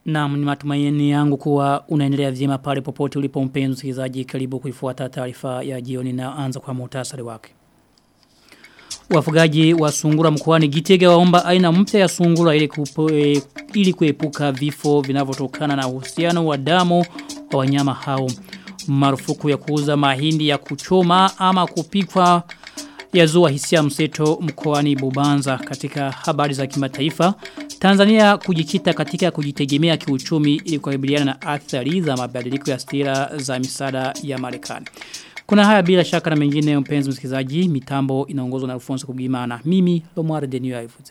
Na ni matumaini yangu kuwa unaendelea vyema pale popote ulipo mpenzi msikilizaji, karibu kuifuata taarifa ya jioni na anza kwa muhtasari wake. Wafugaji wa sungura mkoani Gitega waomba aina mpya ya sungura ili kuepuka vifo vinavyotokana na uhusiano wa damu wa wanyama hao. Marufuku ya kuuza mahindi ya kuchoma ama kupikwa yazua hisia mseto mkoani Bubanza. Katika habari za kimataifa, Tanzania kujikita katika kujitegemea kiuchumi ili kukabiliana na athari za mabadiliko ya sera za misaada ya Marekani. Kuna haya bila shaka na mengine mpenzi msikilizaji, mitambo inaongozwa na Alfonso Kubimana. Mimi Lomar Denio Aifuze.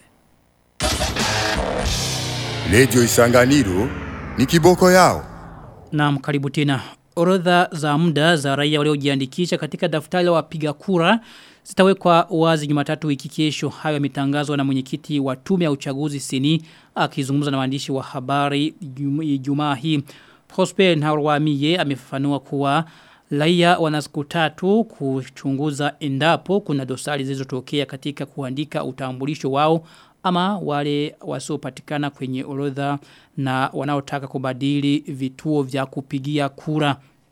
Radio Isanganiro ni kiboko yao. Naam, karibu tena. Orodha za muda za raia waliojiandikisha katika daftari la wapiga kura zitawekwa wazi Jumatatu wiki kesho. Hayo yametangazwa na mwenyekiti wa tume ya uchaguzi seni akizungumza na waandishi wa habari Ijumaa hii. Prosper Nharwamiye amefafanua kuwa raia wana siku 3 kuchunguza endapo kuna dosari zilizotokea katika kuandika utambulisho wao ama wale wasiopatikana kwenye orodha na wanaotaka kubadili vituo vya kupigia kura.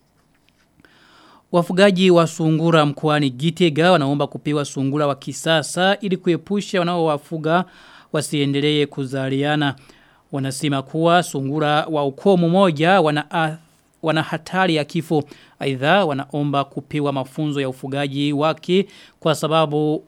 Wafugaji wa sungura mkoani Gitega wanaomba kupewa sungura wa kisasa ili kuepusha wanaowafuga wasiendelee kuzaliana. Wanasema kuwa sungura wa ukoo mmoja wana hatari ya kifo. Aidha wanaomba kupewa mafunzo ya ufugaji wake kwa sababu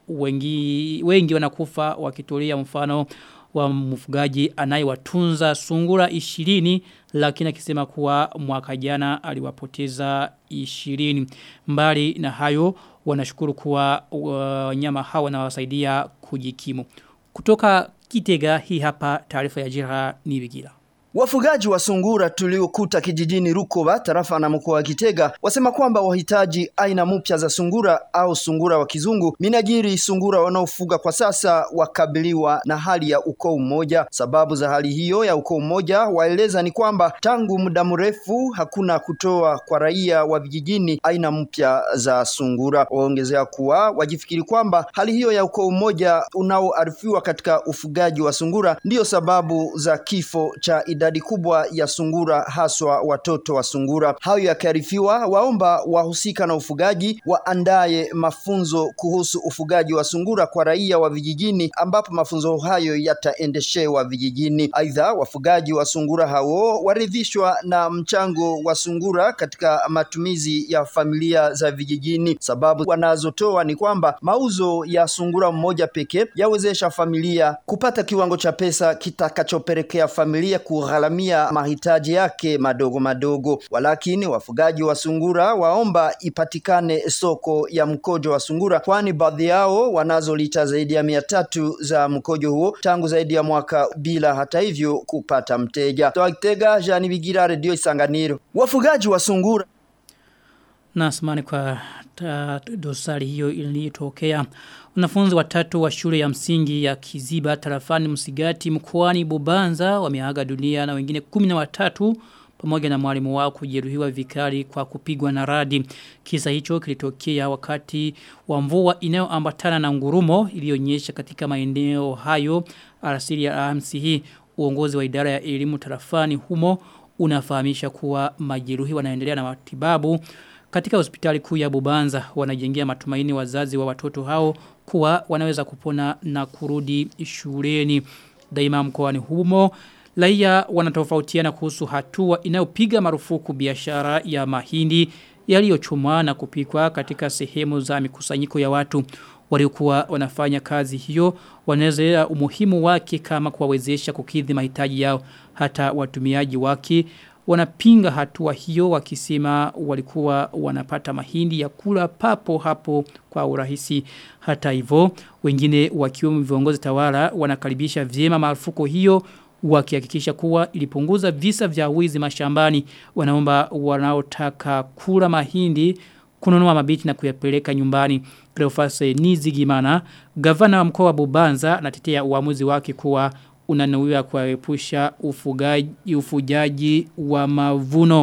wengi wanakufa wakitolea mfano wa mfugaji anayewatunza sungura 20 lakini akisema kuwa mwaka jana aliwapoteza 20. Mbali na hayo wanashukuru kuwa wanyama hawa wanawasaidia kujikimu. Kutoka Kitega hii hapa taarifa ya Jira Nibigila. Wafugaji wa sungura tuliokuta kijijini Rukoba tarafa na mkoa wa Gitega wasema kwamba wahitaji aina mpya za sungura au sungura wa kizungu minajiri sungura wanaofuga kwa sasa wakabiliwa na hali ya ukoo mmoja. Sababu za hali hiyo ya ukoo mmoja waeleza ni kwamba tangu muda mrefu hakuna kutoa kwa raia wa vijijini aina mpya za sungura. Waongezea kuwa wajifikiri kwamba hali hiyo ya ukoo mmoja unaoarifiwa katika ufugaji wa sungura ndiyo sababu za kifo cha idadi kubwa ya sungura haswa watoto wa sungura. Hayo yakiarifiwa, waomba wahusika na ufugaji waandaye mafunzo kuhusu ufugaji wa sungura kwa raia wa vijijini ambapo mafunzo hayo yataendeshewa vijijini. Aidha wafugaji wa sungura hao waridhishwa na mchango wa sungura katika matumizi ya familia za vijijini. Sababu wanazotoa ni kwamba mauzo ya sungura mmoja pekee yawezesha familia kupata kiwango cha pesa kitakachopelekea familia kugharamia mahitaji yake madogo madogo. Walakini wafugaji wa sungura waomba ipatikane soko ya mkojo wa sungura kwani baadhi yao wanazo lita zaidi ya 300 za mkojo huo tangu zaidi ya mwaka bila hata hivyo kupata mteja. Toa Jani Bigira, Radio Isanganiro. Wafugaji wa sungura Nasamani kwa dosari hiyo iliyotokea. Wanafunzi 3 wa shule ya msingi ya Kiziba tarafani Msigati mkoani Bubanza wameaga dunia na wengine 13 pamoja na mwalimu wao kujeruhiwa vikali kwa kupigwa na radi. Kisa hicho kilitokea wakati wa mvua inayoambatana na ngurumo iliyonyesha katika maeneo hayo alasiri ya Alhamisi hii. Uongozi wa idara ya elimu tarafani humo unafahamisha kuwa majeruhi wanaendelea na matibabu katika hospitali kuu ya Bubanza. Wanajengea matumaini wazazi wa watoto hao kuwa wanaweza kupona na kurudi shuleni. Daima mkoani humo raia wanatofautiana kuhusu hatua inayopiga marufuku biashara ya mahindi yaliyochomwa na kupikwa katika sehemu za mikusanyiko ya watu. Waliokuwa wanafanya kazi hiyo wanaelezea umuhimu wake kama kuwawezesha kukidhi mahitaji yao. Hata watumiaji wake wanapinga hatua hiyo wakisema walikuwa wanapata mahindi ya kula papo hapo kwa urahisi. Hata hivyo wengine wakiwemo viongozi tawala wanakaribisha vyema marufuku hiyo wakihakikisha kuwa ilipunguza visa vya wizi mashambani. Wanaomba wanaotaka kula mahindi kununua mabichi na kuyapeleka nyumbani. Cleophas Nizigimana, gavana wa mkoa wa Bubanza, anatetea uamuzi wake kuwa unanuia kuepusha ufujaji wa mavuno.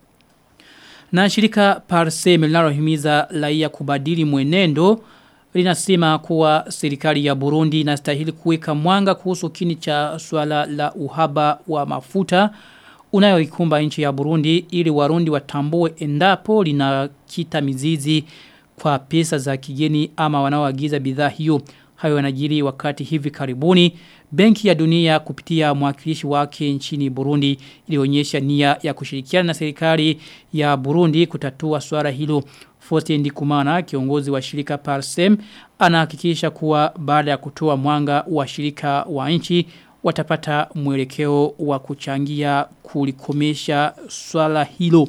Na shirika Parseme linalohimiza raia kubadili mwenendo linasema kuwa serikali ya Burundi inastahili kuweka mwanga kuhusu kini cha swala la uhaba wa mafuta unayoikumba nchi ya Burundi ili Warundi watambue endapo linakita mizizi kwa pesa za kigeni ama wanaoagiza bidhaa hiyo. Hayo yanajiri wakati hivi karibuni Benki ya Dunia kupitia mwakilishi wake nchini Burundi ilionyesha nia ya kushirikiana na serikali ya Burundi kutatua swala hilo. Faustin Ndikumana, kiongozi wa shirika Parsem, anahakikisha kuwa baada ya kutoa mwanga wa shirika wa nchi watapata mwelekeo wa kuchangia kulikomesha swala hilo.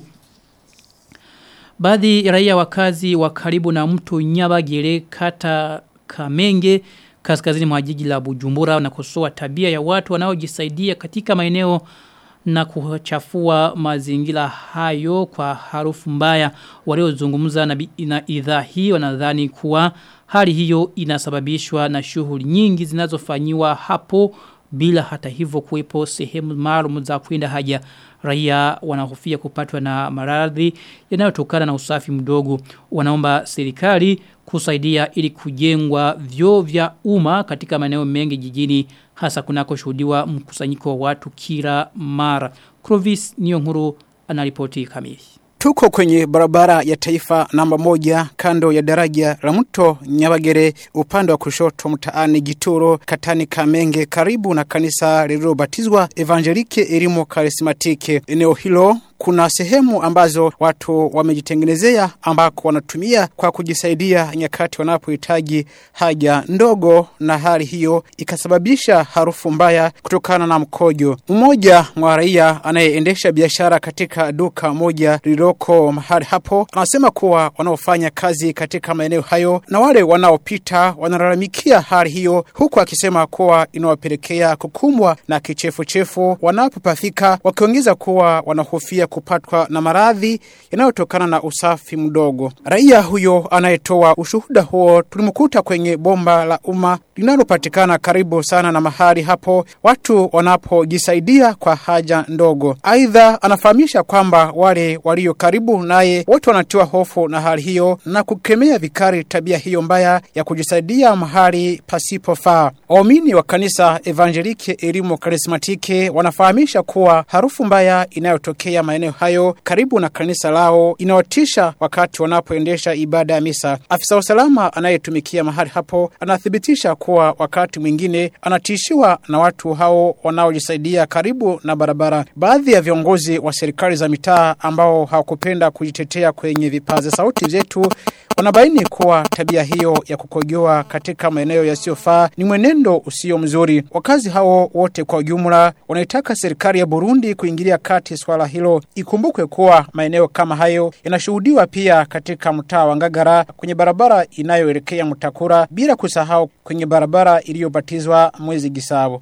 Baadhi ya raia wakazi wa karibu na mto Nyabagere kata Kamenge kaskazini mwa jiji la Bujumbura na kusoa tabia ya watu wanaojisaidia katika maeneo na kuchafua mazingira hayo kwa harufu mbaya. Waliozungumza na idhaa hii wanadhani kuwa hali hiyo inasababishwa na shughuli nyingi zinazofanywa hapo bila hata hivyo kuwepo sehemu maalum za kwenda haja. Raia wanahofia kupatwa na maradhi yanayotokana na usafi mdogo. Wanaomba serikali kusaidia ili kujengwa vyoo vya umma katika maeneo mengi jijini, hasa kunakoshuhudiwa mkusanyiko wa watu kila mara. Clovis Niyonkuru anaripoti kamili. Tuko kwenye barabara ya taifa namba 1 kando ya daraja la mto Nyabagere upande wa kushoto mtaani Gituro katani Kamenge karibu na kanisa lililobatizwa Evangelike Elimo Karismatike. Eneo hilo kuna sehemu ambazo watu wamejitengenezea ambako wanatumia kwa kujisaidia nyakati wanapohitaji haja ndogo, na hali hiyo ikasababisha harufu mbaya kutokana na mkojo. Mmoja wa raia anayeendesha biashara katika duka moja lililoko mahali hapo anasema kuwa wanaofanya kazi katika maeneo hayo na wale wanaopita wanalalamikia hali hiyo, huku akisema kuwa inawapelekea kukumbwa na kichefuchefu wanapopafika, wakiongeza kuwa wanahofia kupatwa na maradhi yanayotokana na usafi mdogo. Raia huyo anayetoa ushuhuda huo tulimkuta kwenye bomba la umma linalopatikana karibu sana na mahali hapo watu wanapojisaidia kwa haja ndogo. Aidha anafahamisha kwamba wale walio karibu naye wote wanatiwa hofu na hali hiyo na kukemea vikali tabia hiyo mbaya ya kujisaidia mahali pasipofaa. Waumini wa kanisa Evangelike Elimo Karismatike wanafahamisha kuwa harufu mbaya inayotokea maeneo hayo karibu na kanisa lao inawatisha wakati wanapoendesha ibada ya misa. Afisa usalama anayetumikia mahali hapo anathibitisha kuwa wakati mwingine anatishiwa na watu hao wanaojisaidia karibu na barabara. Baadhi ya viongozi wa serikali za mitaa ambao hawakupenda kujitetea kwenye vipaza sauti zetu wanabaini kuwa tabia hiyo ya kukojoa katika maeneo yasiyofaa ni mwenendo usio mzuri. Wakazi hao wote kwa ujumla wanaitaka serikali ya Burundi kuingilia kati swala hilo. Ikumbukwe kuwa maeneo kama hayo yanashuhudiwa pia katika mtaa wa Ngagara kwenye barabara inayoelekea Mutakura, bila kusahau kwenye barabara iliyobatizwa Mwezi Gisabo.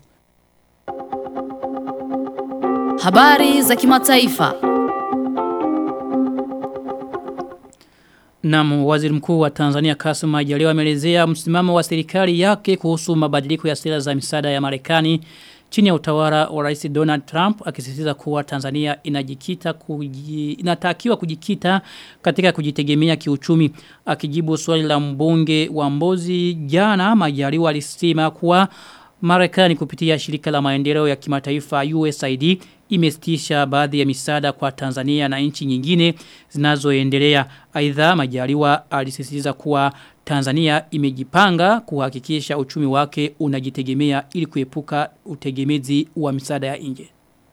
Habari za kimataifa. Naam, waziri mkuu wa Tanzania Kassim Majaliwa ameelezea msimamo wa serikali yake kuhusu mabadiliko ya sera za misaada ya Marekani chini ya utawala wa Rais Donald Trump, akisisitiza kuwa Tanzania inatakiwa kujikita katika kujitegemea kiuchumi. Akijibu swali la mbunge wa Mbozi jana, Majaliwa alisema kuwa Marekani kupitia shirika la maendeleo ya kimataifa USAID imesitisha baadhi ya misaada kwa Tanzania na nchi nyingine zinazoendelea. Aidha, Majaliwa alisisitiza kuwa Tanzania imejipanga kuhakikisha uchumi wake unajitegemea ili kuepuka utegemezi wa misaada ya nje.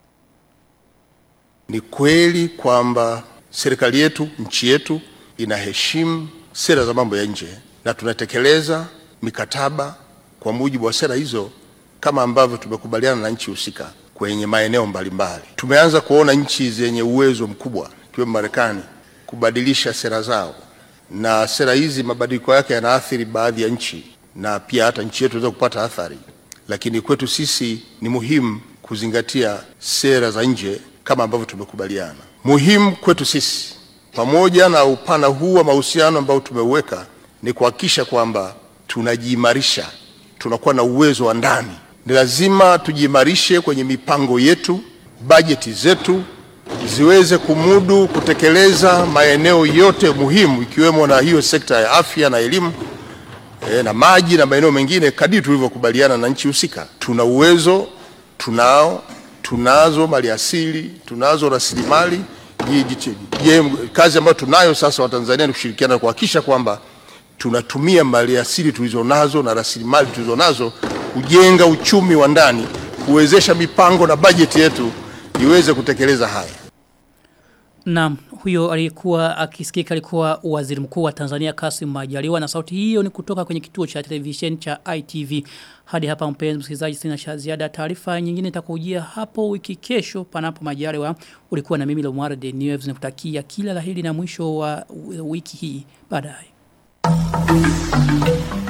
Ni kweli kwamba serikali yetu, nchi yetu inaheshimu sera za mambo ya nje na tunatekeleza mikataba kwa mujibu wa sera hizo kama ambavyo tumekubaliana na nchi husika kwenye maeneo mbalimbali. Tumeanza kuona nchi zenye uwezo mkubwa ikiwemo Marekani kubadilisha sera zao, na sera hizi mabadiliko yake yanaathiri baadhi ya nchi na pia hata nchi yetu inaweza kupata athari. Lakini kwetu sisi ni muhimu kuzingatia sera za nje kama ambavyo tumekubaliana. Muhimu kwetu sisi pamoja na upana huu wa mahusiano ambao tumeuweka ni kuhakikisha kwamba tunajiimarisha, tunakuwa na uwezo wa ndani. Ni lazima tujiimarishe kwenye mipango yetu, bajeti zetu ziweze kumudu kutekeleza maeneo yote muhimu ikiwemo na hiyo sekta ya afya na elimu na maji na maeneo mengine kadiri tulivyokubaliana na nchi husika. Tuna uwezo, tunazo maliasili, tunazo rasilimali. Kazi ambayo tunayo sasa Watanzania ni kushirikiana kuhakikisha kwamba tunatumia maliasili tulizonazo na rasilimali tulizonazo kujenga uchumi wa ndani, kuwezesha mipango na bajeti yetu iweze kutekeleza haya. Naam, huyo alikuwa akisikika alikuwa Waziri Mkuu wa Tanzania Kassim Majaliwa, na sauti hiyo ni kutoka kwenye kituo cha television cha ITV. Hadi hapa mpenzi msikilizaji, sina cha ziada. Taarifa nyingine itakujia hapo wiki kesho panapo majaliwa. Ulikuwa na mimi Lomwara The News, nakutakia kila laheri na mwisho wa wiki hii baadaye.